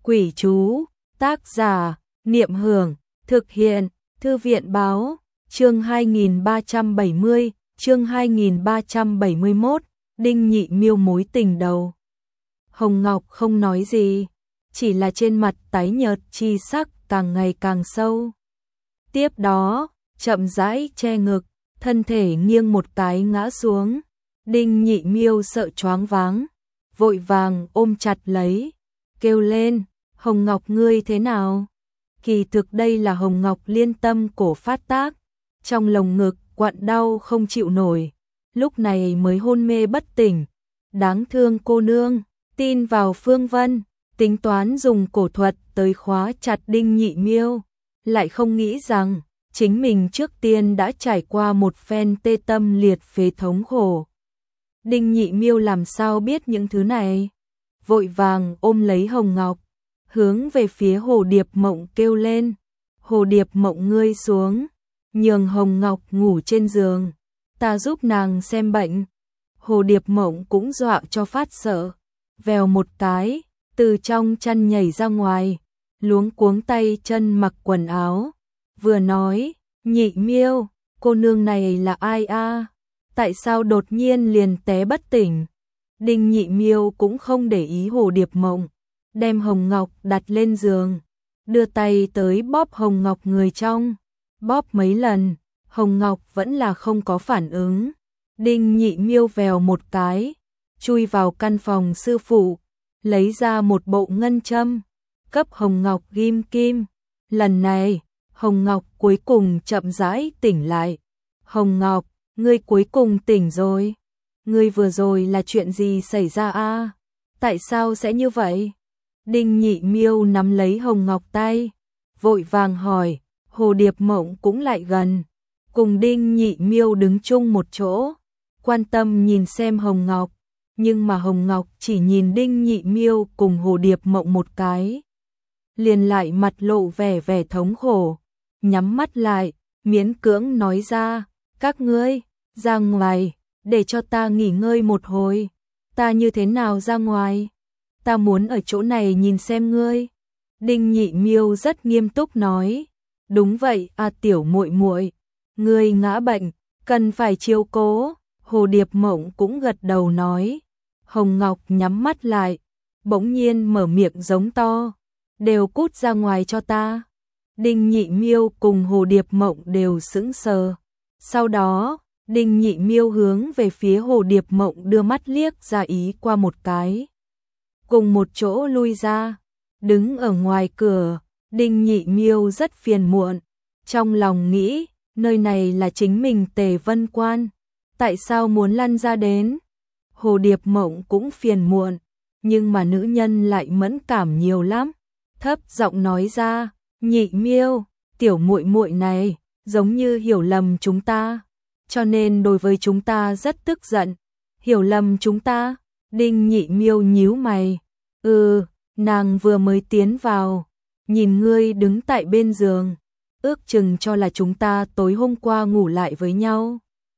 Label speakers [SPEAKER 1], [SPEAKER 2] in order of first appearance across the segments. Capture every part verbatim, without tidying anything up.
[SPEAKER 1] Quỷ chú, tác giả, Niệm Hưởng, thực hiện, Thư viện báo, chương hai nghìn ba trăm bảy mươi, chương hai nghìn ba trăm bảy mươi mốt, Đinh Nhị Miêu mối tình đầu. Hồng Ngọc không nói gì, chỉ là trên mặt tái nhợt chi sắc càng ngày càng sâu. Tiếp đó, chậm rãi che ngực, thân thể nghiêng một cái ngã xuống. Đinh Nhị Miêu sợ choáng váng, vội vàng ôm chặt lấy, kêu lên, Hồng Ngọc ngươi thế nào? Kỳ thực đây là Hồng Ngọc liên tâm cổ phát tác, trong lồng ngực quặn đau không chịu nổi, lúc này mới hôn mê bất tỉnh. Đáng thương cô nương, tin vào Phương Vân, tính toán dùng cổ thuật tới khóa chặt Đinh Nhị Miêu, lại không nghĩ rằng chính mình trước tiên đã trải qua một phen tê tâm liệt phế thống khổ. Đinh Nhị Miêu làm sao biết những thứ này, vội vàng ôm lấy Hồng Ngọc, hướng về phía Hồ Điệp Mộng kêu lên, Hồ Điệp Mộng ngươi xuống, nhường Hồng Ngọc ngủ trên giường, ta giúp nàng xem bệnh. Hồ Điệp Mộng cũng dọa cho phát sợ, vèo một cái, từ trong chăn nhảy ra ngoài, luống cuống tay chân mặc quần áo, vừa nói, Nhị Miêu, cô nương này là ai a? Tại sao đột nhiên liền té bất tỉnh? Đinh Nhị Miêu cũng không để ý Hồ Điệp Mộng, đem Hồng Ngọc đặt lên giường, đưa tay tới bóp Hồng Ngọc người trong, bóp mấy lần, Hồng Ngọc vẫn là không có phản ứng. Đinh Nhị Miêu vèo một cái, chui vào căn phòng sư phụ, lấy ra một bộ ngân châm, cấp Hồng Ngọc ghim kim. Lần này, Hồng Ngọc cuối cùng chậm rãi tỉnh lại. Hồng Ngọc, ngươi cuối cùng tỉnh rồi. Ngươi vừa rồi là chuyện gì xảy ra a? Tại sao sẽ như vậy? Đinh Nhị Miêu nắm lấy Hồng Ngọc tay, vội vàng hỏi. Hồ Điệp Mộng cũng lại gần, cùng Đinh Nhị Miêu đứng chung một chỗ, quan tâm nhìn xem Hồng Ngọc, nhưng mà Hồng Ngọc chỉ nhìn Đinh Nhị Miêu cùng Hồ Điệp Mộng một cái, liền lại mặt lộ vẻ vẻ thống khổ, nhắm mắt lại, miễn cưỡng nói ra, các ngươi, ra ngoài, để cho ta nghỉ ngơi một hồi. Ta như thế nào ra ngoài? Ta muốn ở chỗ này nhìn xem ngươi. Đinh Nhị Miêu rất nghiêm túc nói, đúng vậy a tiểu muội muội, ngươi ngã bệnh, cần phải chiếu cố. Hồ Điệp Mộng cũng gật đầu nói. Hồng Ngọc nhắm mắt lại, bỗng nhiên mở miệng giống to, đều cút ra ngoài cho ta. Đinh Nhị Miêu cùng Hồ Điệp Mộng đều sững sờ. Sau đó, Đinh Nhị Miêu hướng về phía Hồ Điệp Mộng đưa mắt liếc ra ý qua một cái, cùng một chỗ lui ra. Đứng ở ngoài cửa, Đinh Nhị Miêu rất phiền muộn, trong lòng nghĩ, nơi này là chính mình Tề Vân Quan, tại sao muốn lăn ra đến? Hồ Điệp Mộng cũng phiền muộn, nhưng mà nữ nhân lại mẫn cảm nhiều lắm, thấp giọng nói ra, Nhị Miêu, tiểu muội muội này giống như hiểu lầm chúng ta, cho nên đối với chúng ta rất tức giận. Hiểu lầm chúng ta? Đinh Nhị Miêu nhíu mày, ừ, nàng vừa mới tiến vào, nhìn ngươi đứng tại bên giường, ước chừng cho là chúng ta tối hôm qua ngủ lại với nhau.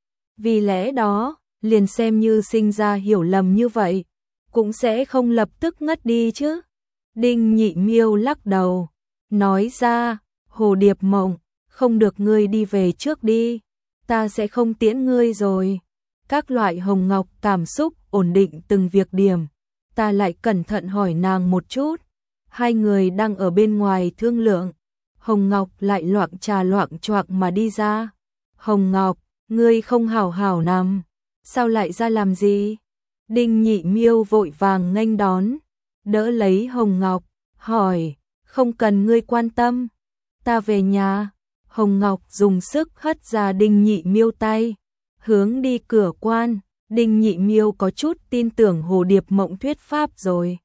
[SPEAKER 1] Vì lẽ đó, liền xem như sinh ra hiểu lầm như vậy, cũng sẽ không lập tức ngất đi chứ. Đinh Nhị Miêu lắc đầu, nói ra, Hồ Điệp Mộng, không được ngươi đi về trước đi, ta sẽ không tiễn ngươi rồi. Các loại Hồng Ngọc cảm xúc ổn định từng việc điểm, ta lại cẩn thận hỏi nàng một chút. Hai người đang ở bên ngoài thương lượng, Hồng Ngọc lại loạng trà loạng choạng mà đi ra. Hồng Ngọc, ngươi không hảo hảo nằm, sao lại ra làm gì? Đinh Nhị Miêu vội vàng nghênh đón, đỡ lấy Hồng Ngọc, hỏi, không cần ngươi quan tâm, ta về nhà. Hồng Ngọc dùng sức hất ra Đinh Nhị Miêu tay, hướng đi cửa quan. Đinh Nhị Miêu có chút tin tưởng Hồ Điệp Mộng thuyết pháp rồi,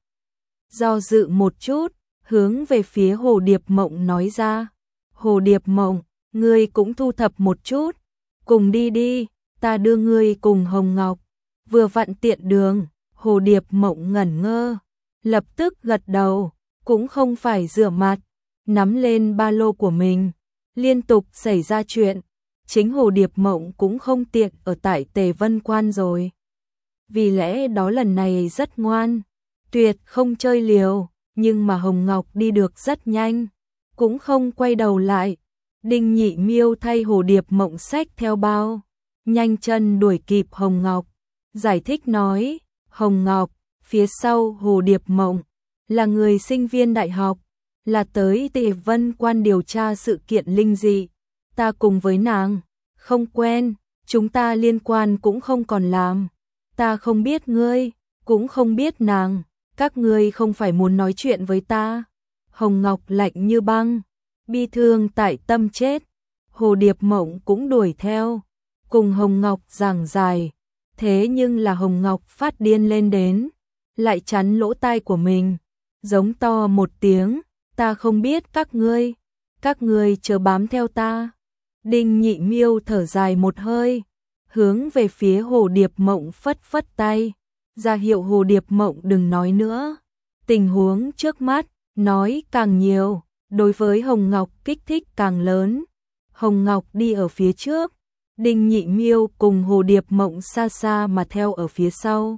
[SPEAKER 1] do dự một chút, hướng về phía Hồ Điệp Mộng nói ra, Hồ Điệp Mộng, ngươi cũng thu thập một chút, cùng đi đi, ta đưa ngươi cùng Hồng Ngọc. Vừa vặn tiện đường. Hồ Điệp Mộng ngẩn ngơ, lập tức gật đầu, cũng không phải rửa mặt, nắm lên ba lô của mình. Liên tục xảy ra chuyện, chính Hồ Điệp Mộng cũng không tiện ở tại Tề Vân Quan rồi. Vì lẽ đó lần này rất ngoan, tuyệt không chơi liều, nhưng mà Hồng Ngọc đi được rất nhanh, cũng không quay đầu lại. Đinh Nhị Miêu thay Hồ Điệp Mộng xách theo bao, nhanh chân đuổi kịp Hồng Ngọc, giải thích nói, Hồng Ngọc, phía sau Hồ Điệp Mộng là người sinh viên đại học, là tới Tề Vân Quan điều tra sự kiện linh dị, ta cùng với nàng không quen, chúng ta liên quan cũng không còn làm, ta không biết ngươi, cũng không biết nàng, các ngươi không phải muốn nói chuyện với ta. Hồng Ngọc lạnh như băng, bi thương tại tâm chết. Hồ Điệp Mộng cũng đuổi theo, cùng Hồng Ngọc giảng giải, thế nhưng là Hồng Ngọc phát điên lên đến, lại chắn lỗ tai của mình, giống to một tiếng, ta không biết các ngươi, các ngươi chớ bám theo ta. Đinh Nhị Miêu thở dài một hơi, hướng về phía Hồ Điệp Mộng phất phất tay, ra hiệu Hồ Điệp Mộng đừng nói nữa. Tình huống trước mắt, nói càng nhiều, đối với Hồng Ngọc kích thích càng lớn. Hồng Ngọc đi ở phía trước, Đinh Nhị Miêu cùng Hồ Điệp Mộng xa xa mà theo ở phía sau.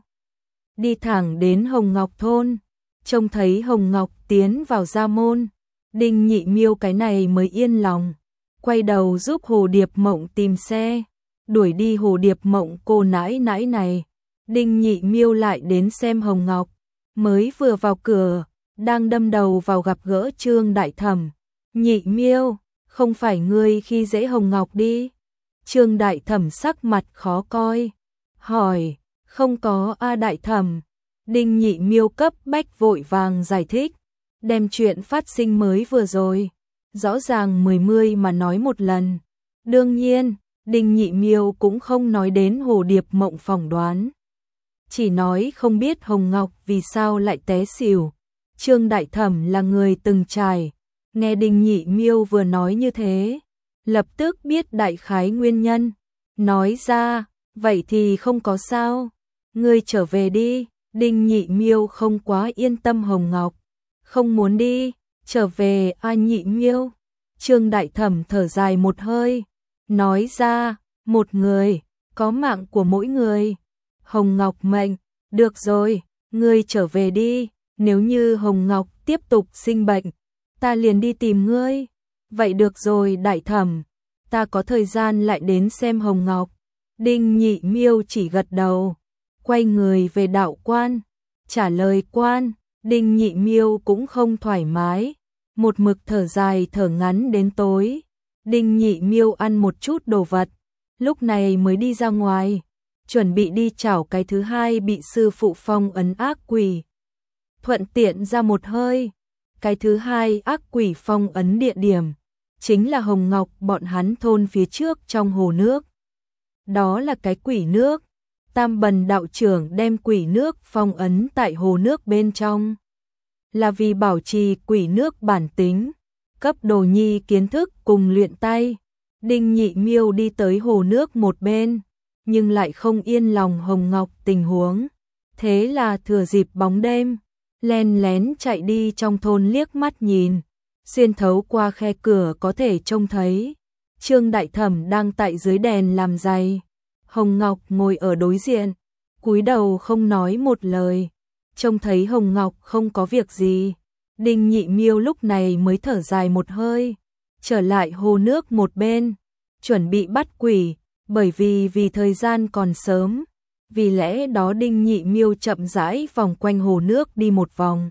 [SPEAKER 1] Đi thẳng đến Hồng Ngọc thôn, trông thấy Hồng Ngọc tiến vào gia môn, Đinh Nhị Miêu cái này mới yên lòng, quay đầu giúp Hồ Điệp Mộng tìm xe, đuổi đi Hồ Điệp Mộng cô nãi nãi này. Đinh Nhị Miêu lại đến xem Hồng Ngọc, mới vừa vào cửa, đang đâm đầu vào gặp gỡ Trương Đại Thẩm. Nhị Miêu, không phải ngươi khi dễ Hồng Ngọc đi? Trương Đại Thẩm sắc mặt khó coi, hỏi, không có a Đại Thẩm. Đinh Nhị Miêu cấp bách vội vàng giải thích, đem chuyện phát sinh mới vừa rồi, rõ ràng mười mươi mà nói một lần. Đương nhiên, Đinh Nhị Miêu cũng không nói đến Hồ Điệp Mộng phỏng đoán, chỉ nói không biết Hồng Ngọc vì sao lại té xỉu. Trương Đại Thẩm là người từng trải, nghe Đinh Nhị Miêu vừa nói như thế, lập tức biết đại khái nguyên nhân, nói ra, vậy thì không có sao, ngươi trở về đi. Đinh Nhị Miêu không quá yên tâm Hồng Ngọc, không muốn đi, trở về a Nhị Miêu. Trương Đại Thẩm thở dài một hơi, nói ra, một người, có mạng của mỗi người. Hồng Ngọc mệnh, được rồi, ngươi trở về đi, nếu như Hồng Ngọc tiếp tục sinh bệnh, ta liền đi tìm ngươi. Vậy được rồi Đại Thẩm, ta có thời gian lại đến xem Hồng Ngọc. Đinh Nhị Miêu chỉ gật đầu, quay người về đạo quan, trả lời quan. Đinh Nhị Miêu cũng không thoải mái, một mực thở dài thở ngắn đến tối. Đinh Nhị Miêu ăn một chút đồ vật, lúc này mới đi ra ngoài, chuẩn bị đi chảo cái thứ hai bị sư phụ phong ấn ác quỷ. Thuận tiện ra một hơi, cái thứ hai ác quỷ phong ấn địa điểm, chính là Hồng Ngọc bọn hắn thôn phía trước trong hồ nước. Đó là cái quỷ nước, Tam Bần đạo trưởng đem quỷ nước phong ấn tại hồ nước bên trong, là vì bảo trì quỷ nước bản tính, cấp đồ nhi kiến thức cùng luyện tay. Đinh Nhị Miêu đi tới hồ nước một bên, nhưng lại không yên lòng Hồng Ngọc tình huống, thế là thừa dịp bóng đêm, len lén chạy đi trong thôn liếc mắt nhìn, xuyên thấu qua khe cửa có thể trông thấy Trương Đại Thẩm đang tại dưới đèn làm giày. Hồng Ngọc ngồi ở đối diện, cúi đầu không nói một lời. Trông thấy Hồng Ngọc không có việc gì, Đinh Nhị Miêu lúc này mới thở dài một hơi, trở lại hồ nước một bên, chuẩn bị bắt quỷ, bởi vì vì thời gian còn sớm, vì lẽ đó Đinh Nhị Miêu chậm rãi vòng quanh hồ nước đi một vòng.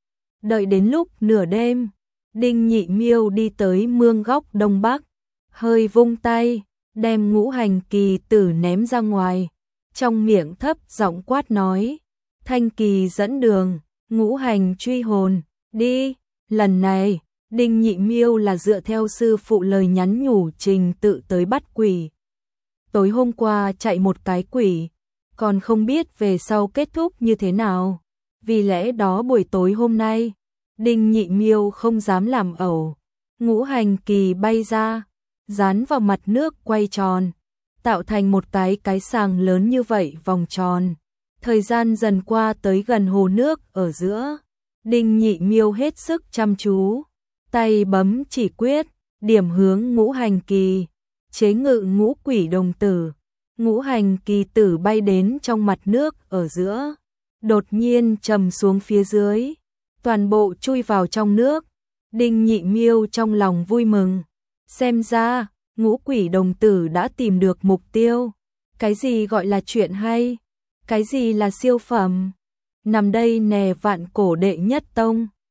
[SPEAKER 1] Đợi đến lúc nửa đêm, Đinh Nhị Miêu đi tới mương góc đông bắc, hơi vung tay, đem ngũ hành kỳ tử ném ra ngoài, trong miệng thấp giọng quát nói, Thanh Kỳ dẫn đường, ngũ hành truy hồn, đi. Lần này, Đinh Nhị Miêu là dựa theo sư phụ lời nhắn nhủ trình tự tới bắt quỷ. Tối hôm qua chạy một cái quỷ, còn không biết về sau kết thúc như thế nào. Vì lẽ đó buổi tối hôm nay, Đinh Nhị Miêu không dám làm ẩu. Ngũ hành kỳ bay ra, dán vào mặt nước quay tròn, tạo thành một cái cái sàng lớn như vậy vòng tròn. Thời gian dần qua tới gần hồ nước ở giữa, Đinh Nhị Miêu hết sức chăm chú, tay bấm chỉ quyết, điểm hướng ngũ hành kỳ, chế ngự ngũ quỷ đồng tử. Ngũ hành kỳ tử bay đến trong mặt nước ở giữa, đột nhiên trầm xuống phía dưới, toàn bộ chui vào trong nước. Đinh Nhị Miêu trong lòng vui mừng, xem ra Ngũ Quỷ đồng tử đã tìm được mục tiêu. Cái gì gọi là chuyện hay? Cái gì là siêu phẩm? Nằm đây nè, Vạn Cổ đệ nhất tông.